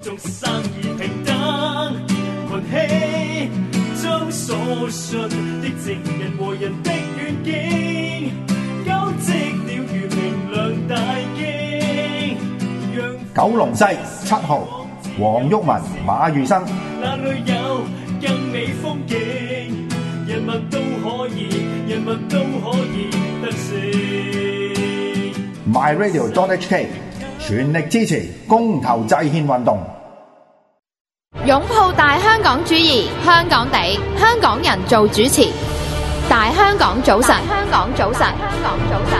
眾生而平等，群起將所信的正人和人的願景，交織了如明亮大經。 九龍西7號黃毓民、馬宇生。 那裏有更美風景，人民都可以得勝。 myradio.hk 全力支持公投制憲運動， 擁抱大香港主義，香港地，香港人做主持。大香港早晨，香港早晨，香港早晨。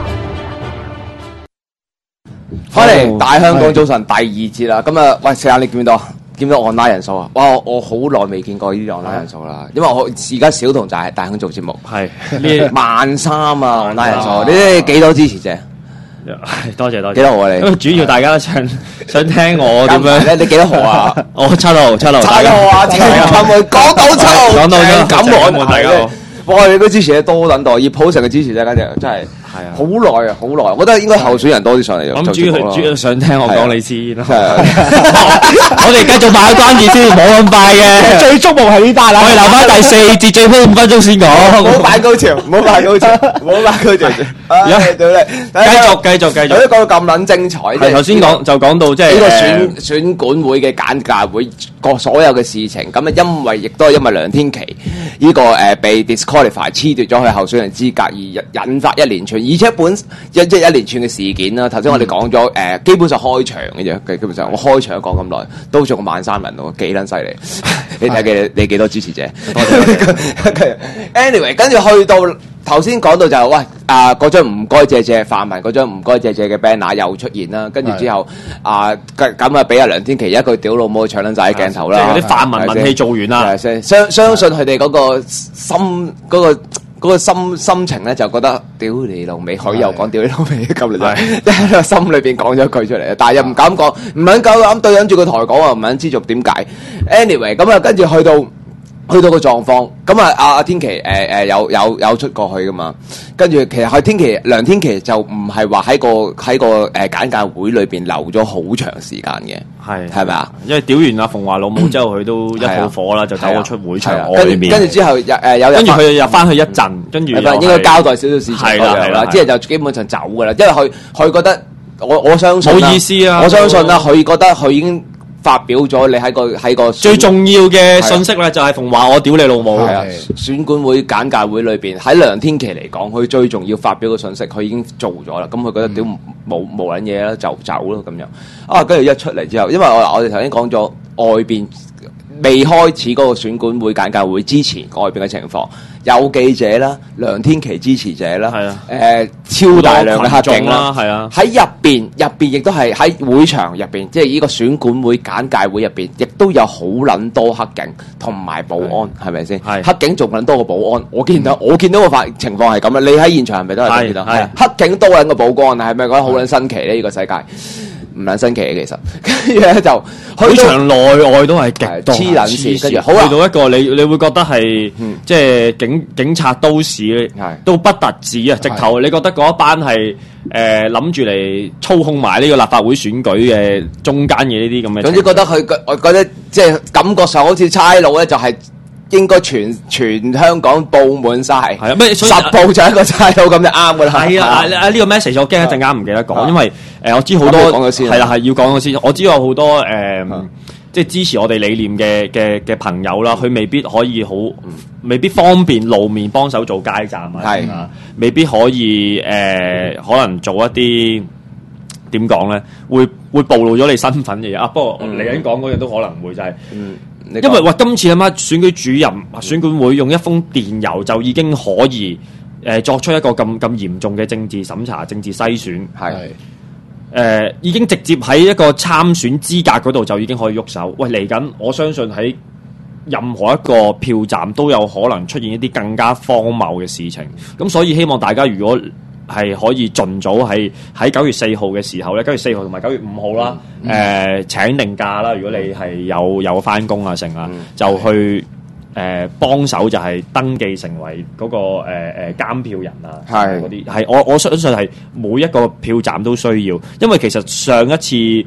翻嚟大香港早晨第二節啦，咁啊，喂，四眼你見唔見到？見到 online 人數啊！哇，我好耐未見過呢啲 online 人數啦，因為我而家小童就係大香做節目，係呢13,000啊 online 人數，你幾多支持者？ 多謝幾多號啊你？ 因為主要大家都想聽我點樣咧？你幾多號啊？ 我7號啊！陳梅講到7號， 講到咁我大家好。哇！你啲支持者多等待，而普城嘅支持者簡直真係好耐啊，好耐！我覺得應該候選人多啲上嚟。 咁主要想聽我講你先啦。我哋繼續賣關子先，冇咁快嘅。最矚目係呢單啦。我哋留翻第4節最尾5分鐘先講。 唔好擺高潮，唔好擺高潮。而家繼續。頭先講到咁撚精彩。 係頭先講就講到即係呢個選管會嘅簡介會各所有嘅事情。咁啊，亦都係因為梁天琦呢個被 disqualify 褫奪咗佢候選人資格而引發一連串，而且一連串嘅事件啦。頭先我哋講咗基本上開場嘅啫，基本上我開場講咁耐，都仲13000人喎，幾撚犀利！你睇你幾多支持者？多謝。Anyway， 跟住去到頭先講到就係嗰張唔該謝泛民嗰張唔該謝嘅 banner 又出現啦，跟住之後咁啊俾阿梁天琦一句屌老母搶撚晒啲鏡頭啦， 即係啲泛民文氣做完啦， 相信佢哋嗰個心嗰個心情咧，就覺得屌你老味，佢又講屌你老味咁嚟，即係喺個心裏邊講咗一句出嚟，但係又唔敢講，唔肯夠膽對緊住個台講啊，唔肯知足點解。Anyway， 咁啊，跟住去到個狀況，咁啊阿天琦有出過去噶嘛？跟住其實梁天琦就唔係話喺個簡介會裏邊留咗好長時間嘅，係咪啊？ 因為屌完阿馮華老母之後，佢都一肚火啦，就走咗出會場外面。 跟住之後跟住佢又入翻去一陣，跟住應該交代少少事情係啦，之後就基本上走噶啦，因為佢覺得我相信冇意思啊， 我相信啦，佢覺得佢已經發表咗你喺個最重要嘅信息咧，就係馮華我屌你老母。 選管會簡介會裏邊，喺梁天琦嚟講，佢最重要發表嘅信息，佢已經做咗啦。咁佢覺得屌冇撚嘢啦，就走咯咁樣。跟住一出嚟之後，因為我哋頭先講咗外邊未開始嗰個選管會簡介會之前，外邊嘅情況有記者啦、梁天琦支持者啦，超大量嘅黑警啦，喺入邊亦都係喺會場入邊，即係呢個選管會簡介會入邊，亦都有好撚多黑警同埋保安，係咪先？黑警仲撚多過保安，我見到個情況係咁啦。你喺現場係咪都係咁見到？黑警多撚過保安，係咪覺得好撚新奇咧？呢個世界唔撚新奇嘅其實，跟住咧就會場內外都係極黐撚線，跟住好去到一個你會覺得係即係警察都市都不特止啊！直頭你覺得嗰一班係諗住嚟操控埋呢個立法會選舉嘅中間嘅呢啲咁嘅。 總之覺得我覺得即係感覺上好似差佬咧，就係應該全香港佈滿晒，係啊，咩10部就一個差佬咁就啱噶啦。 係啊，呢個 message 我驚一陣間唔記得講，因為我知好多係啦，係要講咗先。我知有好多即係支持我哋理念嘅朋友啦，佢未必可以未必方便露面幫手做街站啊，未必可以可能做一啲點講咧，會暴露咗你身份嘅嘢啊。不過嚟緊講嗰樣都可能會就係。因為今次選舉主任選管會用一封電郵就已經可以作出一個咁嚴重嘅政治審查、政治篩選，已經直接喺一個參選資格嗰度就已經可以喐手。喂，嚟緊我相信喺任何一個票站都有可能出現一啲更加荒謬嘅事情。咁所以希望大家如果係可以盡早喺9月4號嘅時候咧，9月4號同埋9月5號啦，請定假啦。如果你係有返工啊成啊，就去幫手就係登記成為嗰個監票人啊，嗰啲係我相信係每一個票站都需要，因為其實上一次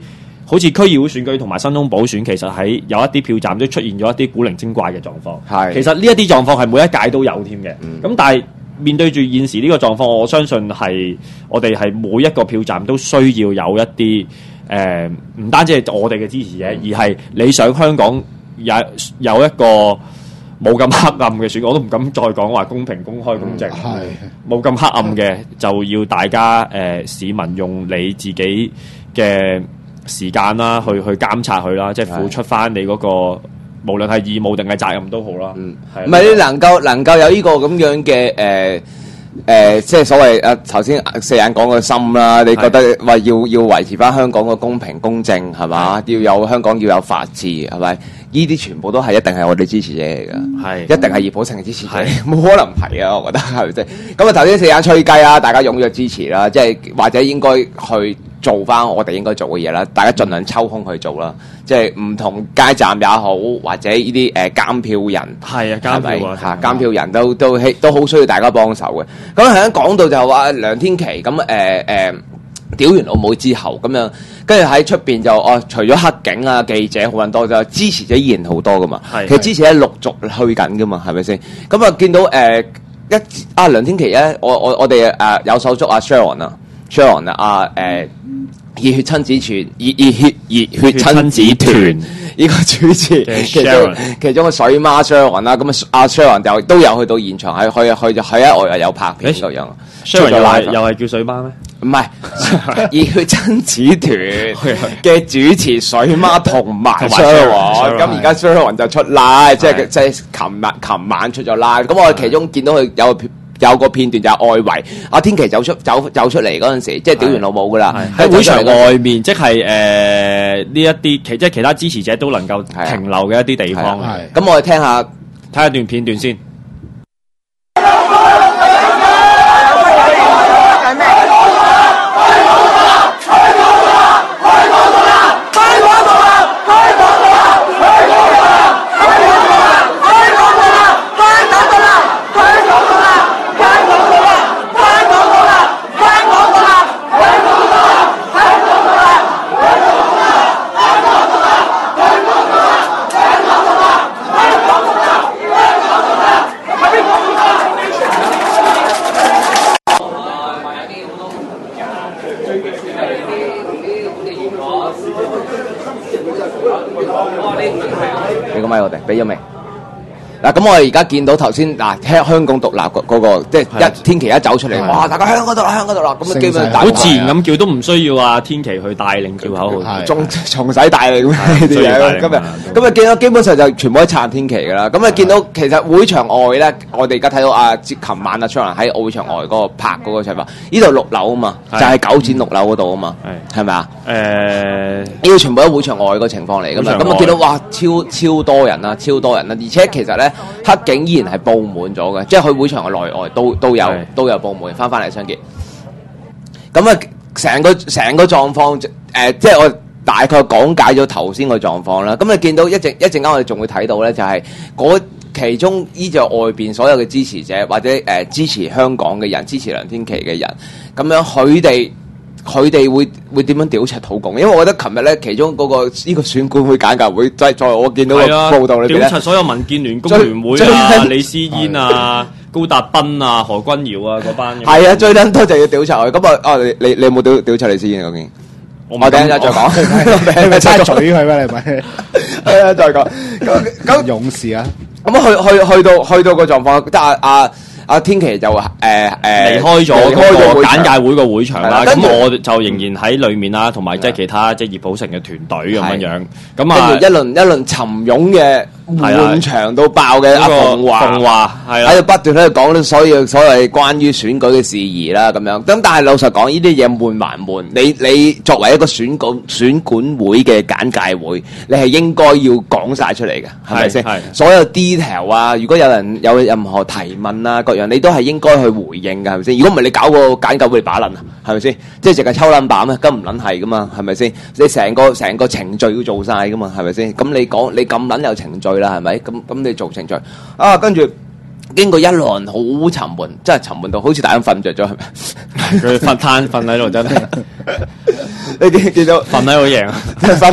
好似區議會選舉同埋新東補選，其實喺有一啲票站都出現咗一啲古靈精怪嘅狀況。 係， 其實呢一啲狀況係每一屆都有添嘅。咁但係面對住現時呢個狀況，我相信係我哋係每一個票站都需要有一啲唔單止係我哋嘅支持者，而係你想香港有一個冇咁黑暗嘅選舉，我都唔敢再講話公平、公開、公正，冇咁黑暗嘅，就要大家市民用你自己嘅時間啦，去監察佢啦，即係付出翻你嗰個，無論係義務定係責任都好啦。 唔係你能夠有呢個咁樣嘅即係所謂頭先四眼講嘅心啦，你覺得話要維持翻香港嘅公平公正係嘛？要有香港要有法治係咪？呢啲全部都係一定係我哋支持者嚟㗎，係一定係葉寶成嘅支持者，冇可能唔係啊！我覺得係咪先？咁啊頭先四眼吹雞啦，大家踴躍支持啦，即係或者應該去做翻我哋應該做嘅嘢啦，大家盡量抽空去做啦，即係唔同街站也好，或者呢啲監票人係啊，監票嚇監票人都好需要大家幫手嘅。咁頭先講到就話梁天琦咁屌完老母之後咁樣，跟住喺出邊就除咗黑警啊記者好撚多，就支持者依然好多噶嘛。其實支持者陸續去緊噶嘛，係咪先？咁啊見到梁天琦咧，我哋有手足阿 Sharon 啊熱血親子團熱血親子團呢個主持其中個水媽 Sharon 啦，咁阿 Sharon 就都有去到現場，喺外有拍片咁樣。 Sharon 又係叫水媽咩？ 唔係熱血親子團嘅主持水媽同埋 Sharon， 咁而家 Sharon 就出 live， 即係琴晚出咗 live。咁我其中見到佢有個片段就係外圍阿天琦走出嚟嗰陣時，即係屌完老母噶啦， 喺會場外面，即係呢一啲即係其他支持者都能夠停留嘅一啲地方。 咁我哋睇下段片段先。 你個咪我哋俾咗未？嗱，咁我哋而家見到頭先香港獨立嗰個，即係天琦一走出嚟，哇！大家香港獨立，咁啊基本好自然咁叫，都唔需要天琦去帶領叫口號， 仲使帶領呢啲嘢。咁啊見到基本上就全部都撐天琦㗎啦。咁啊見到其實會場外咧，我哋而家睇到琴晚張蘭喺會場外嗰個拍嗰個場法，呢度6樓啊嘛，就係9展6樓嗰度啊嘛，係咪啊？呢個全部喺會場外個情況嚟㗎嘛。咁啊見到哇，超多人啦，而且其實咧。黑警依然係佈滿咗嘅，即係佢會場嘅內外都有佈滿。翻嚟相見，咁啊成個狀況即係我大概講解咗頭先個狀況啦。咁你見到一陣間我哋仲會睇到咧，就係其中依就外邊所有嘅支持者或者支持香港嘅人、支持梁天琦嘅人，咁樣佢哋會點樣屌柒土共？因為我覺得琴日咧，其中嗰個呢個選管會簡介會，在我見到個報道裏邊咧， 屌柒所有民建聯、工聯會啊、李思嫣啊、高達斌啊、何君堯啊嗰班。 係啊，最撚多就要屌柒佢。咁你有冇屌柒李思嫣究竟？我等陣再講， 你咪插嘴佢咩？你咪係啊，再講咁勇士啊！ 咁去到個狀況，即係阿天琦就離開咗個簡介會個會場啦，咁我就仍然喺裏面啦，同埋即係其他即係葉寶成嘅團隊咁樣，咁啊一輪沉湧嘅滿場到爆嘅阿馮華喺度不斷喺度講所謂關於選舉嘅事宜啦咁樣，咁但係老實講呢啲嘢悶還悶，你作為一個選管會嘅簡介會，你係應該要講晒出嚟嘅，係咪先？所有 detail 啊，如果有人有任何提問啊，各樣你都係應該去回應嘅，係咪先？如果唔係你搞個簡介會把撚啊，係咪先？即係淨係抽冧咩？咁唔撚係噶嘛，係咪先？你成個程序要做晒噶嘛，係咪先？咁你咁撚有程序啦，係咪？咁你做程序跟住經過一輪好沉悶，真係沉悶到好似大家瞓着咗，係咪？ 佢瞓喺度真係， 你見到瞓喺度贏啊！ 瞓，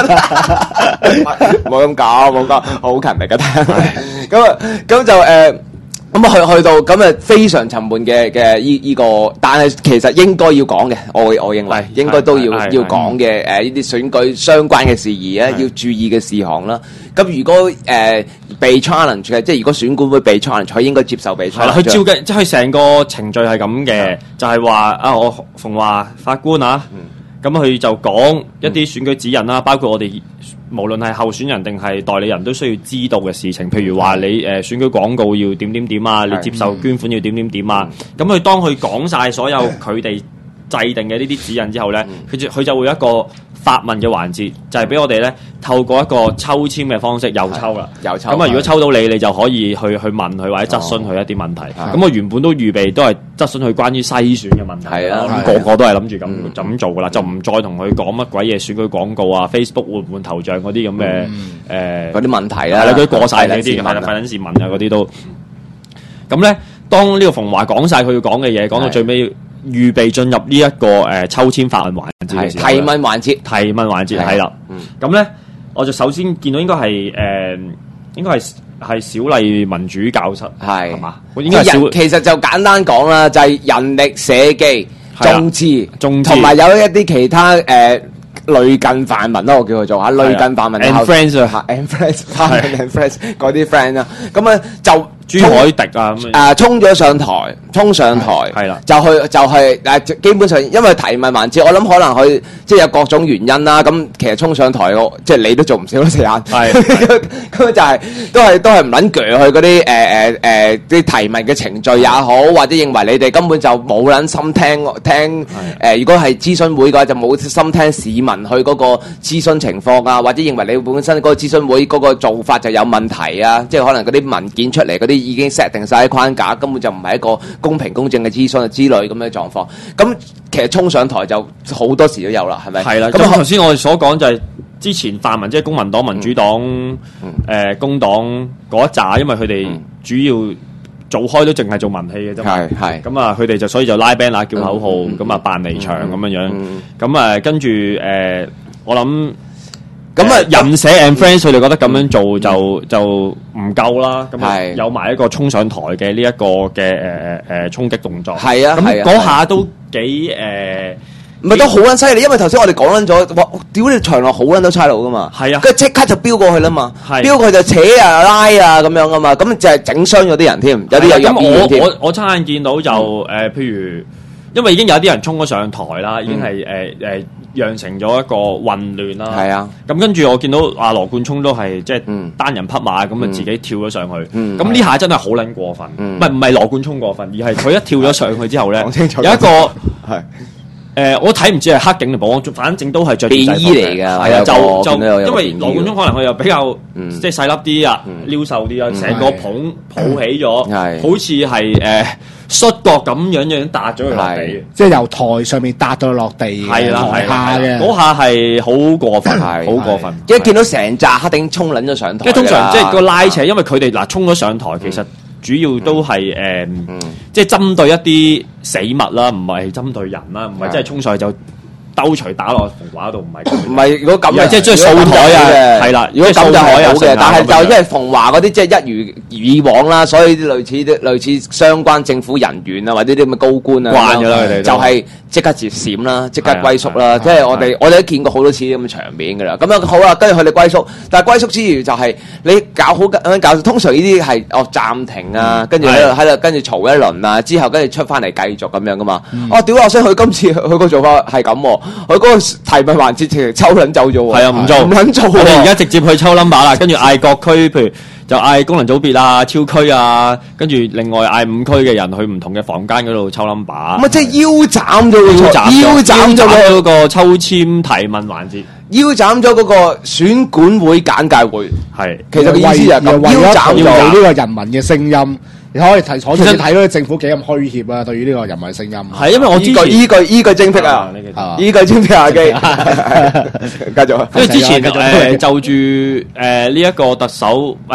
冇咁講，冇講，好勤力嘅，咁就咁去到咁啊，非常沉悶嘅依個，但係其實應該要講嘅，我認為應該都要講嘅呢啲選舉相關嘅事宜咧，要注意嘅事項啦。咁如果被 challenge 嘅，即係如果選管會被 challenge，佢應該接受被 challenge。係啦， 佢照嘅，即係佢成個程序係咁嘅，就係話啊，我馮驊法官啊，咁佢就講一啲選舉指引啦，包括我哋無論係候選人定係代理人都需要知道嘅事情，譬如話你選舉廣告要點啊，你接受捐款要點啊，咁佢當佢講晒所有佢哋制定嘅呢啲指引之後咧，佢就會有一個發問嘅環節，就係俾我哋咧透過一個抽籤嘅方式又抽啦，咁啊如果抽到你就可以去問佢或者質詢佢一啲問題。咁我原本都預備都係質詢佢關於篩選嘅問題，咁個都係諗住咁做噶啦，就唔再同佢講乜鬼嘢選舉廣告啊 ，Facebook 換唔換頭像嗰啲咁嘅嗰啲問題啦， 佢過晒呢啲，係啦，費緊事問啊嗰啲都。咁咧，當呢個馮驊講晒佢要講嘅嘢，講到最尾。預備進入呢一個抽籤發問環節嘅時候， 提問環節係啦。咁咧，我就首先見到應該係應該係小麗民主教室係嘛？ 其實就簡單講啦，就係人力社記、眾志同埋有一啲其他類近泛民啦，我叫佢做嚇類近泛民 and friends 啊 and friends 嗰啲 friend 啦，咁啊就朱凱迪啊咁衝上台係啦，就係基本上因為提問環節，我諗可能佢即係有各種原因啦。咁其實衝上台即係你都做唔少咯，時間係咁就係都係唔撚鋸去嗰啲啲提問嘅程序也好，或者認為你哋根本就冇撚心聽如果係諮詢會嘅話，就冇心聽市民去嗰個諮詢情況啊，或者認為你本身嗰個諮詢會嗰個做法就有問題啊，即係可能嗰啲文件出嚟嗰啲已經 set 定晒框架，根本就唔係一個公平公正嘅諮詢之類咁嘅狀況。咁其實衝上台就好多時都有啦，係咪？係啦。 咁頭先我哋所講就係之前泛民即係公民黨、民主黨、工黨嗰一紮，因為佢哋主要做開都淨係做文氣嘅啫嘛。係咁啊，佢哋就所以就拉 band 啊、叫口號，咁啊扮離場咁樣樣。咁啊，跟住我諗。咁啊，人社 and friends 佢哋覺得咁樣做就唔夠啦，咁有埋一個衝上台嘅呢一個嘅衝擊動作。係啊，咁嗰下都幾唔係都好撚犀利，因為頭先我哋講撚咗，哇！屌你場內好撚多差佬噶嘛，係啊，跟住即刻就飆過去啦嘛，飆過去就扯啊拉啊咁樣噶嘛，咁就係整傷咗啲人添，有啲又入醫院添。 我親眼見到就譬如。因為已經有啲人衝咗上台啦，已經係釀成咗一個混亂啦。係啊，咁跟住我見到阿羅冠聰都係即係單人匹馬咁啊，自己跳咗上去。咁呢下真係好撚過分，唔係羅冠聰過分，而係佢一跳咗上去之後咧，有一個係我睇唔知係黑警定保安，反正都係着便衣嚟㗎。係啊，就因為羅冠聰可能佢又比較即係細粒啲啊，撩瘦啲啊，成個抱起咗，好似係摔角咁樣搭咗佢落地， 即係由台上面搭到落地， 係啦，台下嘅嗰下係好過分，好過分。 一見到成紮黑警衝撚咗上台， 即係通常即係個拉扯，因為佢哋嗱衝咗上台，其實主要都係即係針對一啲死物啦，唔係針對人啦，唔係即係衝上去就兜錘打落馮驊度，唔係如果咁即係掃台啊，係啦，如果咁就係好嘅， 但係就因為馮驊嗰啲即係一如以往啦，所以類似相關政府人員啊，或者啲咁嘅高官啊， 慣咗啦佢哋， 就係即刻截閃啦，即刻歸宿啦，即係我哋都見過好多次咁嘅場面㗎啦。咁樣好啦，跟住佢哋歸宿，但係歸宿之餘就係你搞好搞，通常呢啲係暫停啊，跟住喺度跟住嘈一輪啊，之後跟住出翻嚟繼續咁樣噶嘛。屌！我想佢今次佢個做法係咁喎。佢嗰個提問環節直情抽撚走咗喎， 係啊，唔做， 唔撚做。 我哋而家直接去抽 number 啦，跟住嗌各區，譬如就嗌功能組別啊、超區啊，跟住另外嗌5區嘅人去唔同嘅房間嗰度抽 number。 咁即係腰斬咗嗰個抽籤提問環節， 腰斬咗嗰個選管會簡介會。係，其實嘅意思就係咁， 腰斬咗呢個人民嘅聲音。你可以睇到政府幾咁虛協啊！對於呢個人民聲音， 係因為我之前依據精闢啊，依據精闢下機，繼續。 因為之前就住呢一個特首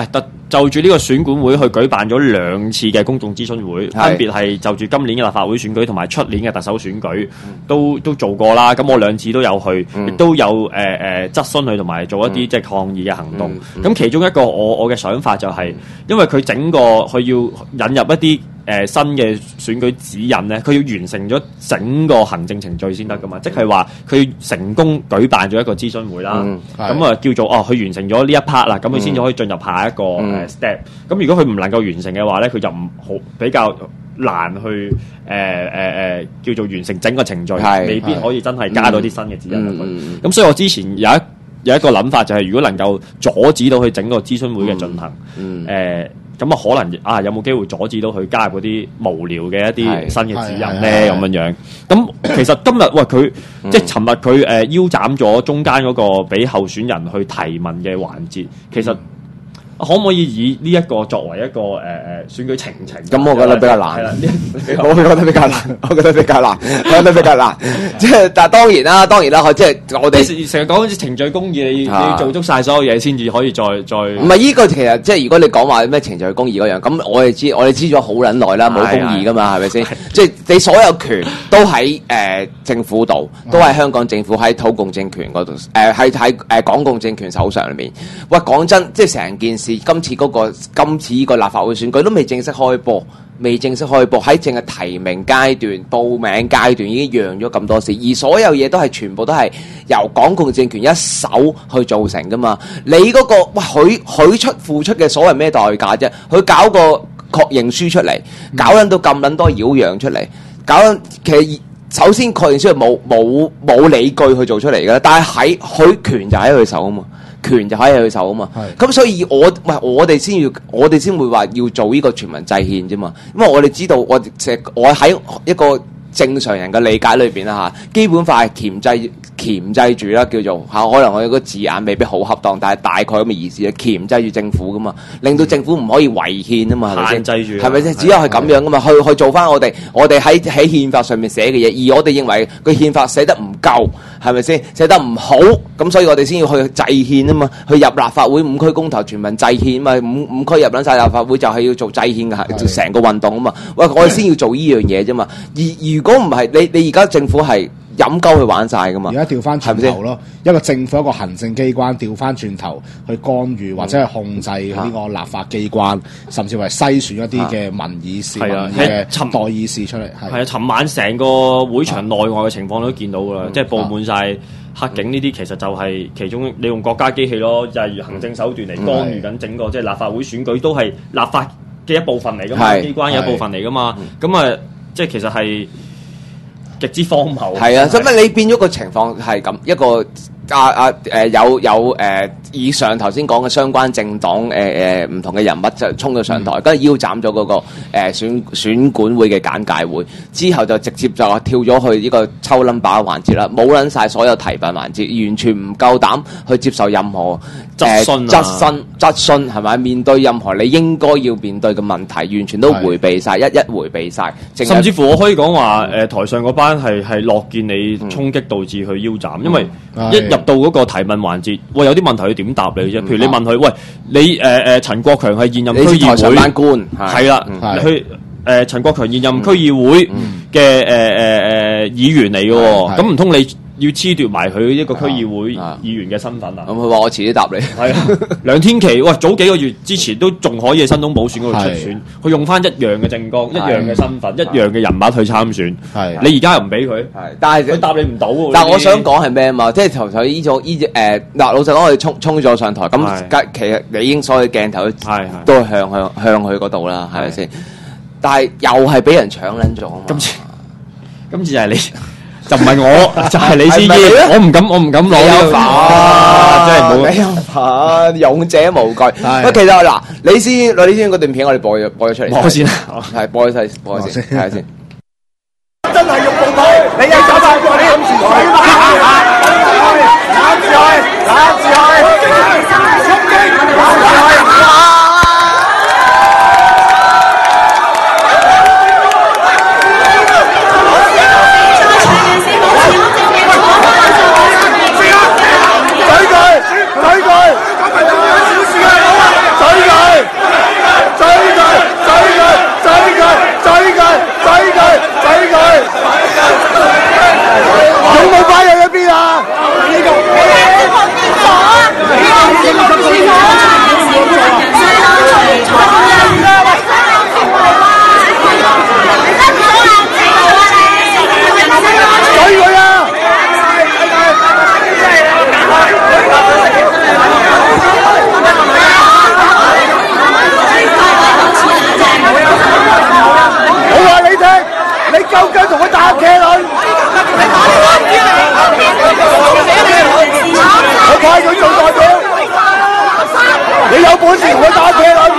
就住呢個選管會去舉辦咗2次嘅公眾諮詢會，分別係就住今年嘅立法會選舉同埋出年嘅特首選舉都做過啦。咁我2次都有去，亦都有質詢佢同埋做一啲即係抗議嘅行動。咁其中一個我嘅想法就係，因為佢整個佢要引入一啲新嘅選舉指引咧，佢要完成咗整個行政程序先得噶嘛，即係話佢要成功舉辦咗一個諮詢會啦，咁叫做佢完成咗呢一 part 啦，咁佢先至可以進入下一個step。咁如果佢唔能夠完成嘅話咧，佢就唔好比較難去叫做完成整個程序，未必可以真係加到啲新嘅指引入去。咁所以我之前有一個諗法就係，如果能夠阻止到佢整個諮詢會嘅進行，咁可能有冇機會阻止到佢加入嗰啲無聊嘅一啲新嘅指引咧？咁樣。咁其實今日佢即係尋日佢腰斬咗中間嗰個俾候選人去提問嘅環節，其實可唔可以以呢一個作為一個選舉程序？ 咁我覺得比較難。我覺得比較難。即係但係當然啦，即係我哋成日講程序公義，你要做足晒所有嘢先至可以再。唔係呢個其實即係如果你講話咩程序公義嗰樣，咁我哋知咗好撚耐啦，冇公義噶嘛，係咪先？即係你所有權都喺政府度，都係香港政府喺土共政權嗰度，喺港共政權手上裏面。喂，講真，即係成件事。今次呢個立法會選舉都未正式開播，喺淨係提名階段、報名階段已經讓咗咁多事，而所有嘢都係全部都係由港共政權一手去造成噶嘛。你嗰個佢付出嘅所謂咩代價啫？佢搞個確認書出嚟，搞撚到咁撚多妖樣出嚟，其實首先確認書係冇理據去做出嚟嘅，但係佢權就喺佢手啊嘛。權就可以去手啊嘛，咁所以我哋先會話要做呢個全民制憲啫嘛，因為我哋知道我喺一個正常人嘅理解裏邊啦嚇，基本法係鉗制住啦，叫做可能我有個字眼未必好恰當，但係大概咁嘅意思啊，鉗制住政府噶嘛，令到政府唔可以違憲啊嘛，係咪先？限制住，係咪先？只有係咁樣噶嘛，去做翻我哋喺憲法上面寫嘅嘢，而我哋認為個憲法寫得唔夠，係咪先？寫得唔好，咁所以我哋先要去制憲啊嘛，去入立法會5區公投全民制憲啊嘛，五區入撚晒立法會就係要做制憲嘅，成個運動啊嘛。喂，我哋先要做呢樣嘢啫嘛。而如果唔係，你而家政府係飲鳩去玩晒噶嘛？而家調翻轉頭咯，一個政府一個行政機關調翻轉頭去干預或者係控制呢個立法機關，甚至係篩選一啲嘅民意事嘅代議士出嚟。係啊，尋晚成個會場內外嘅情況都見到噶啦，即係佈滿晒黑警呢啲，其實就係其中利用國家機器咯，就係行政手段嚟干預緊整個即係立法會選舉，都係立法嘅一部分嚟噶嘛，機關嘅一部分嚟噶嘛。咁啊，即係其實係極之荒謬。係啊，所以你變咗個情況係咁一個有以上頭先講嘅相關政黨唔同嘅人物就衝咗上台，跟住腰斬咗嗰個選管會嘅簡介會，之後就直接就跳咗去呢個抽 number 環節啦，冇撚晒所有提問環節，完全唔夠膽去接受任何質詢係咪？面對任何你應該要面對嘅問題，完全都迴避晒，一迴避晒。甚至乎我可以講話台上嗰班係樂見你衝擊導致佢腰斬，因為一入到嗰個提問環節，喂，有啲問題佢點答你啫？譬如你問佢，喂，你陳國強係現任區議會班官，係啦，去陳國強現任區議會嘅議員嚟嘅喎，咁唔通你要褫奪埋佢一個區議會議員嘅身份啊？咁佢話我遲啲答你。係啊，梁天琦，喂，早幾個月之前都仲可以喺新東補選嗰度出選，佢用翻一樣嘅政綱、一樣嘅身份、一樣嘅人物去參選。係你而家又唔俾佢，但係佢答你唔到喎。但係我想講係咩啊嘛？即係頭先呢種嗱，老實講，我哋衝咗上台，咁其實你已經所有鏡頭都係向佢嗰度啦，係咪先？但係又係俾人搶撚咗啊嘛！今次就係你。就唔係我，就係你先知，我唔敢攞呢個，真係冇。你有份，勇者無懼。喂，其實嗱，你先嗰段片，我哋播咗出嚟。播先啦，係播咗先，睇下先。真係用暴腿，你又走晒過，你諗住佢，攬住佢，衝擊！ 有本事同佢打車啦！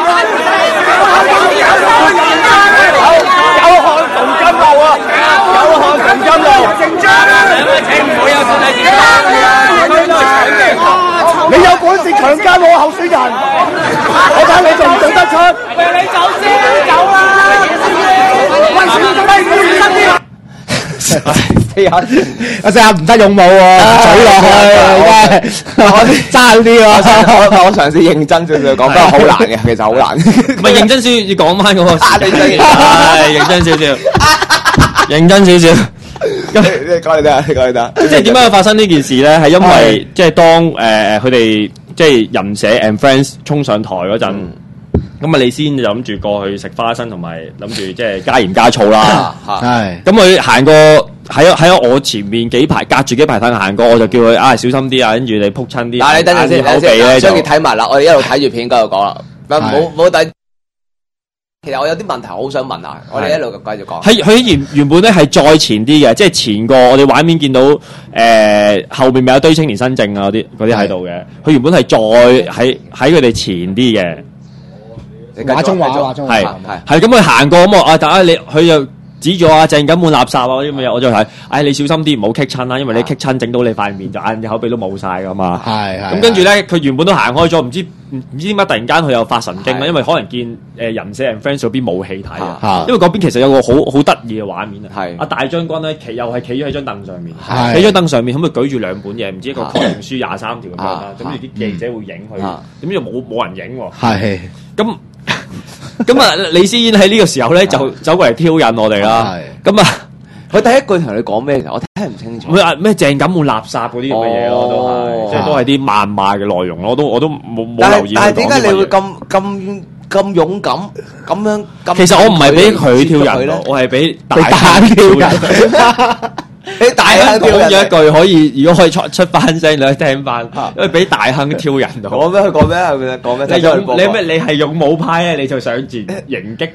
有汗同金流啊！有汗同金流，成章啊！請唔好有身體健康啊！你有本事強姦我候選人，我睇你做唔做得出？你走先，走啦！喂，小心啲，小心啲！我成日唔得勇武喎，嘴落去，我爭啲喎。我嘗試認真少少講，不過好難嘅，其實好難。 唔係認真少少，要講翻嗰個。係認真少少，認真少少。 你講你得，你講你得。 即係點解會發生呢件事咧？係因為即係當佢哋即係人社 and friends 衝上台嗰陣。咁啊，李先就諗住過去食花生，同埋諗住即係加鹽加醋啦。係。咁佢行過喺我前面幾排，隔住幾排凳行過，我就叫佢小心啲啊，跟住你撲親啲。 但係你等陣先，將佢睇埋啦，我哋一路睇住片，繼續講啦。唔好等。其實我有啲問題好想問下，我哋一路繼續講。 佢原本咧係再前啲嘅，即係前過我哋畫面見到後面咪有堆青年新政啊嗰啲喺度嘅。佢原本係再喺佢哋前啲嘅。 畫中畫係咁佢行過咁啊！大家佢又指住我鄭錦滿垃圾啊啲咁嘅嘢，我就係你小心啲唔好棘親啦，因為你棘親整到你塊面就眼口鼻都冇晒噶嘛。咁跟住咧，佢原本都行開咗，唔知點解突然間佢又發神經啦，因為可能見人社人 friends 嗰邊冇戲睇啊。因為嗰邊其實有個好得意嘅畫面啊。阿大將軍咧又係企咗喺張凳上面，企張凳上面咁佢舉住兩本嘢，唔知一個確認書23條咁樣啦。咁住啲記者會影佢，點知冇人影喎。咁啊，李思嫣喺呢個時候咧就走過嚟挑釁我哋啦。咁啊， 佢第一句同你講咩？我聽唔清楚。 咩鄭錦滿垃圾嗰啲咁嘅嘢咯，都係即係都係啲謾罵嘅內容咯。我都冇留意。 但係點解你會咁勇敢咁樣？ 其實我唔係俾佢挑釁咯，我係俾大坑挑釁。俾大亨講咗一句可以，如果可以出翻聲，你聽翻，因為俾大亨挑人到。 講咩？佢講咩？講咩？ 你係勇武派咧，你就想住迎擊。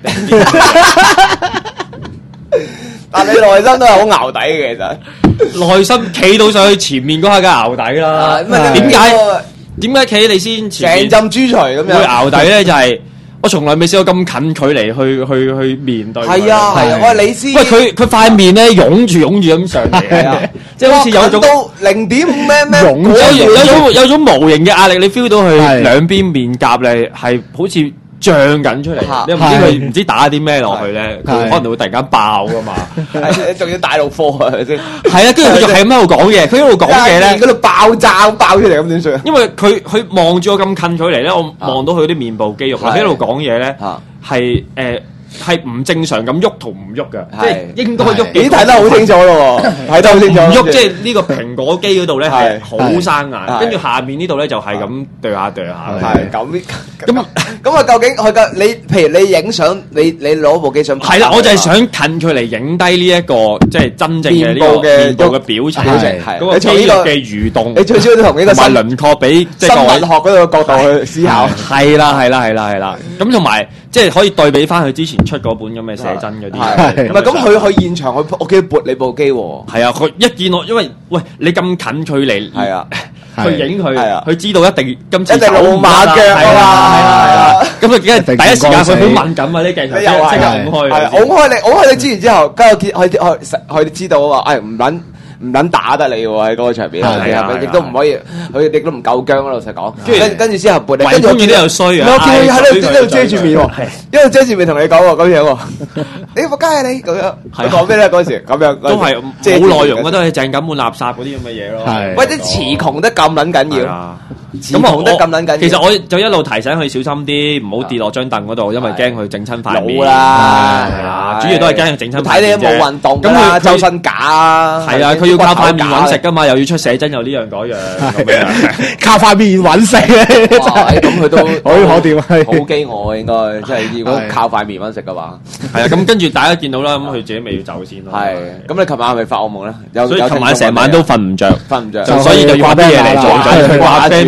但你內心都係好淆底嘅，其實。 內心企到上去前面嗰下梗係淆底啦。點解企你先前面？ 成浸豬錘咁樣。 會淆底咧，就係。我從來未試過咁近距離去面對。 係啊，我係李思。 喂，佢塊面咧擁住咁上嚟啊，即係好似有種 0.5咩， 有種無形嘅壓力，你 feel 到佢兩邊面頰咧係好似脹緊出嚟，你唔知佢唔知打啲咩落去咧，佢可能會突然間爆噶嘛。 仲要大陸貨係咪先？ 係啊，跟住佢就係咁喺度講嘢，佢喺度講嘢咧， 嗰度爆炸爆出嚟咁點算？ 因為佢望住我咁近距離咧，我望到佢啲面部肌肉，佢喺度講嘢咧，係唔正常咁喐同唔喐嘅，即係應該喐。 你睇得好清楚咯，睇得好清楚。 唔喐即係呢個蘋果肌嗰度咧係好生硬，跟住下面呢度咧就係咁對下。 係咁啊！究竟佢嘅你，譬如你影相，你攞部機想拍。 係啦，我就係想近距離影低呢一個即係真正嘅呢個面部嘅表情，嗰個肌肉嘅蠕動。 你最少要同呢個同埋輪廓俾生物學嗰度角度去思考。 係啦。咁同埋即係可以對比翻佢之前出嗰本咁嘅寫真嗰啲。 唔係咁，佢去現場，我叫佢撥你部機喎。 係啊，佢一見我，因為喂你咁近距離， 係啊， 去影佢，佢知道一定今次一定老馬腳啊嘛。 咁佢梗係第一時間佢好敏感啊！呢鏡頭即刻拱開， 拱開你之前之後，跟住佢知道啊嘛，唔撚打得你喎喺嗰個場面，亦都唔可以，佢亦都唔夠僵咯。老實講，跟住之後撥你，跟住我見到又衰啊！ 我見佢喺度遮住面喎，一路遮住面同你講喎咁樣喎，你仆街啊你咁樣，佢講咩咧嗰時咁樣？ 都係冇內容啊，都係鄭錦滿垃圾嗰啲咁嘅嘢咯。 喂，啲詞窮得咁撚緊要，詞窮得咁撚緊要。 其實我就一路提醒佢小心啲，唔好跌落張凳嗰度，因為驚佢整親塊面。 老啦， 主要都係驚佢整親。 睇你都冇運動，咁佢周身假啊。 係啊，佢要靠塊面揾食噶嘛，又要出寫真，又呢樣嗰樣， 靠塊面揾食咧。 咁佢都可掂， 好飢餓應該，即係如果靠塊面揾食嘅話。 係啊，咁跟住大家見到啦，咁佢自己咪要走先咯。 係，咁你琴晚係咪發噩夢咧？ 所以琴晚成晚都瞓唔着， 瞓唔着， 所以就掛啲嘢嚟做，掛住佢。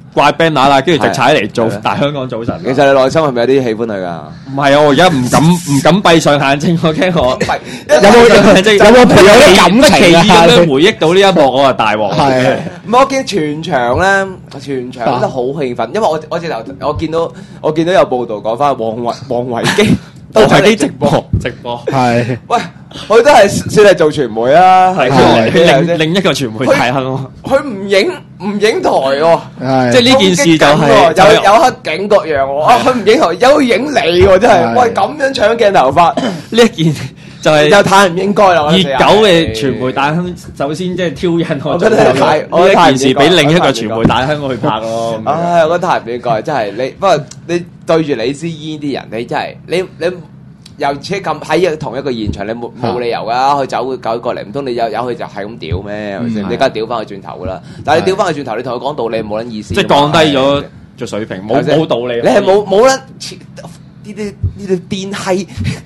掛 banner 啦，跟住直踩嚟做大香港早晨。 其實你內心係咪有啲喜歡佢㗎？ 唔係啊，我而家唔敢閉上眼睛，我驚我有冇啲感情啊？ 咁樣回憶到呢一幕，我話大鑊。 係， 我見全場咧，全場都好興奮，因為我直頭我見到有報道講翻王維基都係啲直播係。 喂，佢都係算係做傳媒啊， 係另一個傳媒大亨。 佢唔影台喎， 即係呢件事就係有黑警各樣喎，佢唔影台，有影你喎，真係，喂咁樣搶鏡頭法， 呢一件就係又太唔應該啦！ 熱狗嘅傳媒大亨首先即係挑釁我覺得呢一件事俾另一個傳媒大亨去拍咯。 唉，我覺得太唔應該，真係你不過你對住李思煙啲人，你真係你又且咁喺同一個現場，你冇理由噶，佢走過嚟，唔通你有佢就係咁屌咩？係咪先？你梗係屌翻佢轉頭噶啦！但係你屌翻佢轉頭，你同佢講道理冇撚意思。 即係降低咗個水平，冇道理。 你係冇撚呢啲癲閪，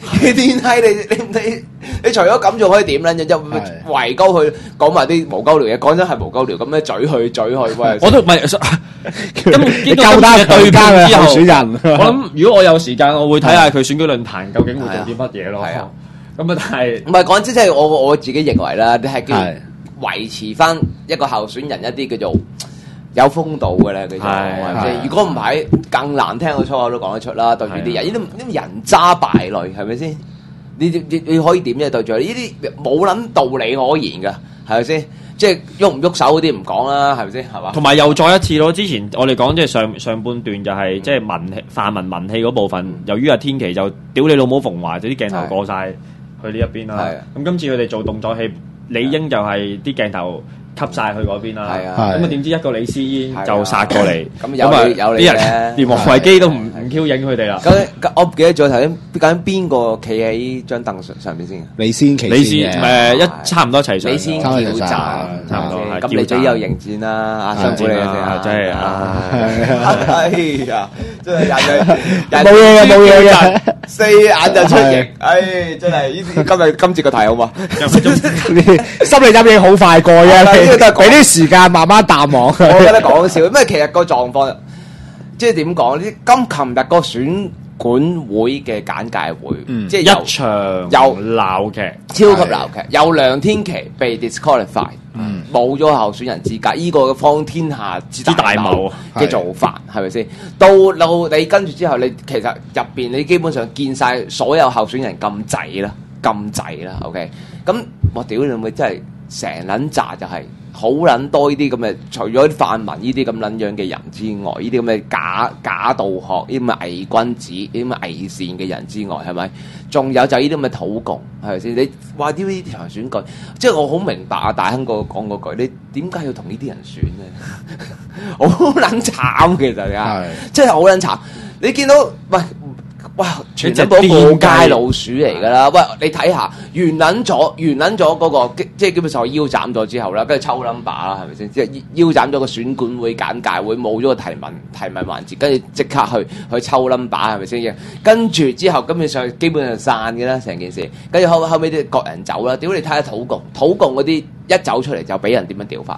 你除咗咁仲可以點咧？就圍鳩佢講埋啲無鳩聊嘢，講真係無鳩聊咁樣嘴去，喂！ 我都唔係咁見到今次嘅對決之後，選人，我諗如果我有時間，我會睇下佢選舉論壇究竟會做啲乜嘢咯。係啊，咁啊，但係唔係講真，即係我自己認為啦，你係叫維持翻一個候選人一啲叫做有風度嘅咧，佢就如果唔係更難聽嘅粗口都講得出啦。對住啲人，呢啲人渣敗類係咪先？你可以點啫？對住呢啲冇撚道理可言㗎，係咪先？即係喐唔喐手嗰啲唔講啦，係咪先？係嘛？同埋又再一次咯，之前我哋講即係上半段就係即係泛民文氣嗰部分，由於阿天琪就屌你老母馮華，就啲鏡頭過晒去呢一邊啦。咁今次佢哋做動作戲，理應就係啲鏡頭吸晒去嗰邊啦，咁啊點知一個李思煙就殺過嚟，咁有啲人連王維基都唔 Q 影佢哋啦。 咁我唔記得咗頭先究竟邊個企喺張凳上邊先？ 李思煙差唔多齊上。 李思煙叫站，差唔多。咁你最有迎戰啦，阿辛苦你啊，真係哎呀，真係冇嘢嘅， 四眼就出型，哎真係今次個題好嘛？ 心理陰影好快過啫。俾啲時間慢慢淡忘。我覺得講笑，因為其實個狀況即係點講？琴日個選管會嘅簡介會，即係一場鬧劇， 超級鬧劇，有梁天琦被 disqualify，冇咗候選人資格，呢個嘅方天下之大謀嘅做法係咪先？到你跟住之後，你其實入邊你基本上見晒所有候選人咁滯啦 ，OK？ 咁我屌你咪真係〜成撚扎就係好撚多呢啲咁嘅，除咗啲泛民呢啲咁撚樣嘅人之外，呢啲咁嘅假道學、呢啲咁嘅偽君子、呢啲咁嘅偽善嘅人之外，係咪？仲有就呢啲咁嘅土共，係咪先？你話呢場選舉，即係我好明白啊！大亨哥講嗰句，你點解要同呢啲人選咧？好撚慘其實啊，真係好撚慘！你見到喂？哇！全部過街老鼠嚟㗎啦！喂，你睇下完撚咗嗰個，即係基本上腰斬咗之後啦，跟住抽 number 啦，係咪先？即係腰斬咗個選管會簡介會，冇咗個提問環節，跟住即刻去抽 number 係咪先？跟住之後基本上散嘅啦，成件事。跟住後尾啲各人走啦，屌你睇下土共嗰啲一走出嚟就俾人點樣屌法？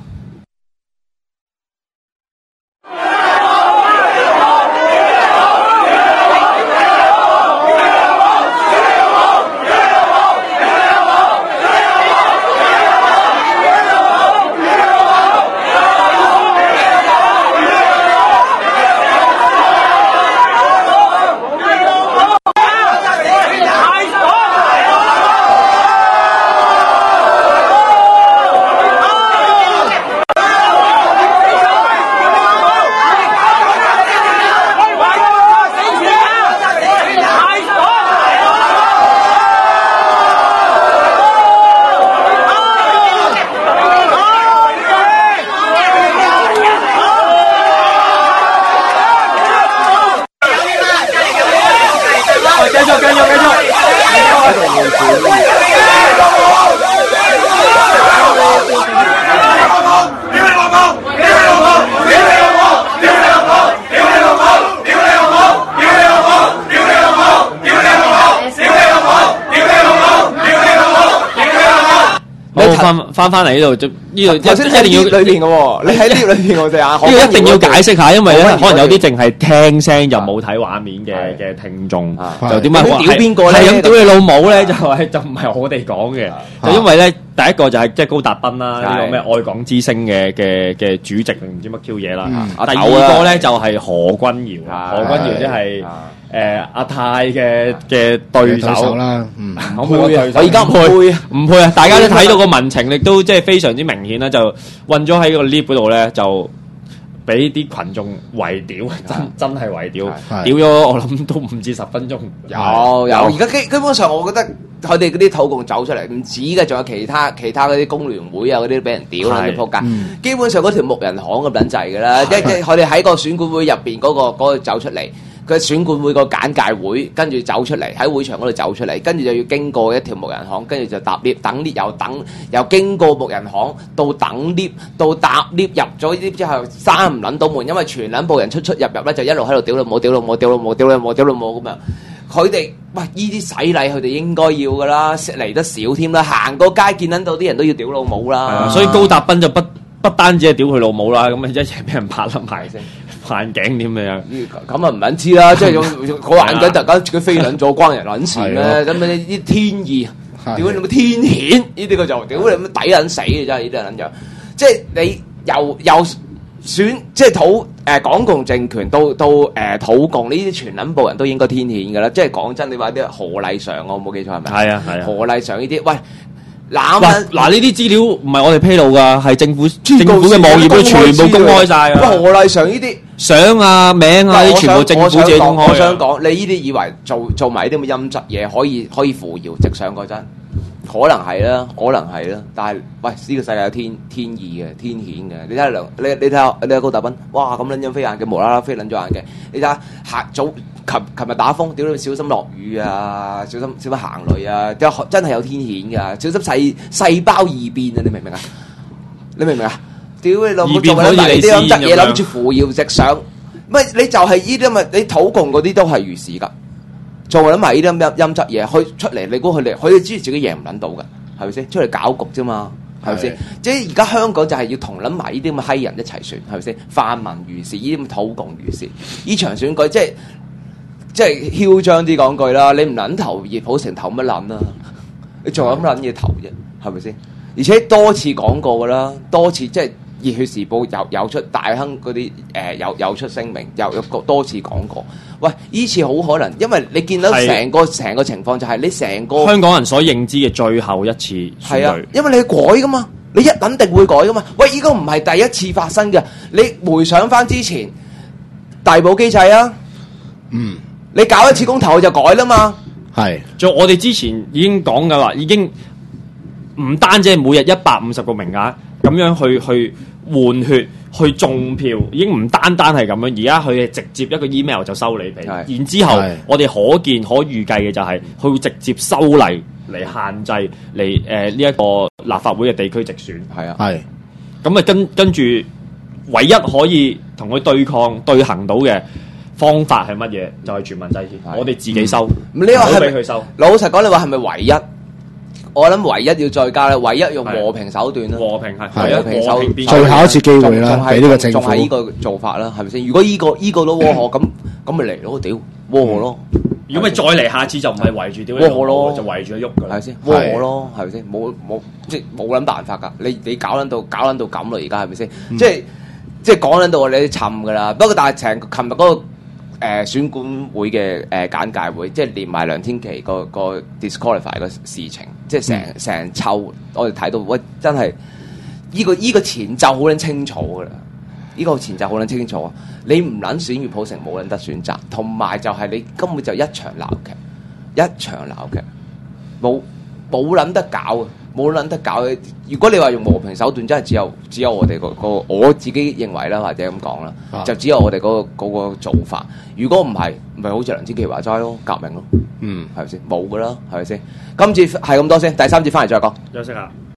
翻嚟呢度，呢度頭先一定要裏邊嘅喎，你喺呢裏邊我哋啊， 呢個一定要解釋下，因為咧可能有啲淨係聽聲就冇睇畫面嘅聽眾，就點解屌邊個咧？ 係咁屌你老母咧，就唔係我哋講嘅，就因為咧第一個就係即係高達斌啦，呢個咩愛港之星嘅主席定唔知乜 Q 嘢啦。第二個咧就係何君堯，何君堯即係。阿泰嘅對手啦，我而家唔配啊！大家都睇到個民情力都即係非常之明顯啦，就韞咗喺個 lift 嗰度咧，就俾啲群眾圍屌，真係圍屌，屌咗我諗都唔止10分鐘。 有，而家基本上我覺得佢哋嗰啲土共走出嚟唔止嘅，仲有其他嗰啲工聯會啊嗰啲俾人屌啦，仆街。基本上嗰條木人巷咁撚滯㗎啦，即係佢哋喺個選管會入邊嗰個走出嚟。佢選管會個簡介會，跟住走出嚟喺會場嗰度走出嚟，跟住就要經過一條木人巷，跟住就搭 lift，等 lift 又經過木人巷到等 lift，到搭 lift 入咗 lift 之後閂唔撚到門，因為全撚部人出咧就一路喺度屌老母屌老母屌老母屌老母屌老母咁樣。佢哋喂依啲洗禮佢哋應該要噶啦，嚟得少添啦，行過街見撚到啲人都要屌老母啦。 所以高達斌就不單止係屌佢老母啦，咁啊一齊俾人拍甩埋先。眼鏡點樣？ 咁啊唔撚知啦，即係個眼鏡突然間自己飛撚咗，關人撚事咩？咁你啲天意，屌你乜天譴？呢啲個就屌你乜抵撚死嘅真係呢啲撚樣。即係你又選即係港共政權到土共呢啲全撚部人都應該天譴㗎啦。即係講真，你話啲何麗常我冇記錯係咪？係啊。何麗常呢啲喂。嗱呢啲資料唔係我哋披露噶，係政府嘅網頁都全部公開晒噶。 何麗常呢啲相啊、名啊，啲全部政府自己公開。 我想講，你呢啲以為做埋啲咁嘅陰質嘢，可以扶搖直上嗰陣，可能係啦，但係喂，呢個世界有天意嘅、天譴嘅。你睇下你睇下高達斌，哇咁撚樣飛眼鏡，無啦啦飛撚咗眼鏡。你睇下琴日打風，屌你小心落雨啊！小心行雷啊！真係有天譴㗎，小心細胞異變啊！你明唔明啊？屌你老母做緊啲陰質嘢，諗住扶搖直上，乜你就係呢啲咪？你土共嗰啲都係如是㗎，做緊埋呢啲陰質嘢，佢出嚟你估佢哋知自己贏唔撚到㗎，係咪先？出嚟搞局啫嘛，係咪先？即係而家香港就係要同撚埋呢啲咁嘅閪人一齊算，係咪先？泛民如是，呢啲咁土共如是，呢場選舉即係囂張啲講句啦，你唔撚投葉普成投乜撚啊？你仲有乜撚嘢投啫？係咪先？而且多次講過噶啦，多次即係熱血時報有出大亨嗰啲有出聲明，有多次講過。喂，呢次好可能，因為你見到成個情況就係你成個香港人所認知嘅最後一次選舉。 係啊，因為你改噶嘛，你一撚定會改噶嘛。喂，呢個唔係第一次發生嘅，你回想翻之前遞補機制啊，你搞一次公投就改啦嘛。 係，就我哋之前已經講噶啦，已經唔單止係每日150個名額咁樣去換血去種票，已經唔單係咁樣。而家佢係直接一個 email 就收你皮，然之後我哋可預計嘅就係佢會直接修例嚟限制嚟呢一個立法會嘅地區直選。係啊，係咁啊，跟住唯一可以同佢對行到嘅方法係乜嘢？就係全民制憲，我哋自己收，唔好俾佢收。 老實講，你話係咪唯一？我諗唯一要再加咧，唯一用和平手段啦。 和平係和平手段， 最後一次機會啦，俾呢個政府。 仲係呢個做法啦，係咪先？如果呢個都窩河，咁咪嚟咯，屌窩河咯。 如果咪再嚟，下次就唔係圍住屌窩河咯， 就圍住佢喐㗎啦，係咪先？ 窩河咯，係咪先？冇即係冇撚辦法㗎。你搞撚到咁咯，而家係咪先？即係講撚到你都沉㗎啦。不過但係琴日嗰個選管會嘅簡介會，即係連埋梁天琦個 disqualify 個事情，即係成抽，我哋睇到喂，真係呢個前奏好撚清楚噶啦，呢個前奏好撚清楚啊！你唔撚選葉普成，冇撚得選擇，同埋就係你根本就一場鬧劇，冇撚得搞啊！冇撚得搞嘅。如果你話用和平手段，真係只有我哋我自己認為啦，或者咁講啦，就只有我哋嗰個做法。如果唔係，咪好似梁天琦話齋咯，革命咯，係咪先？冇噶啦，係咪先？今次係咁多先，第3節翻嚟再講。 休息下。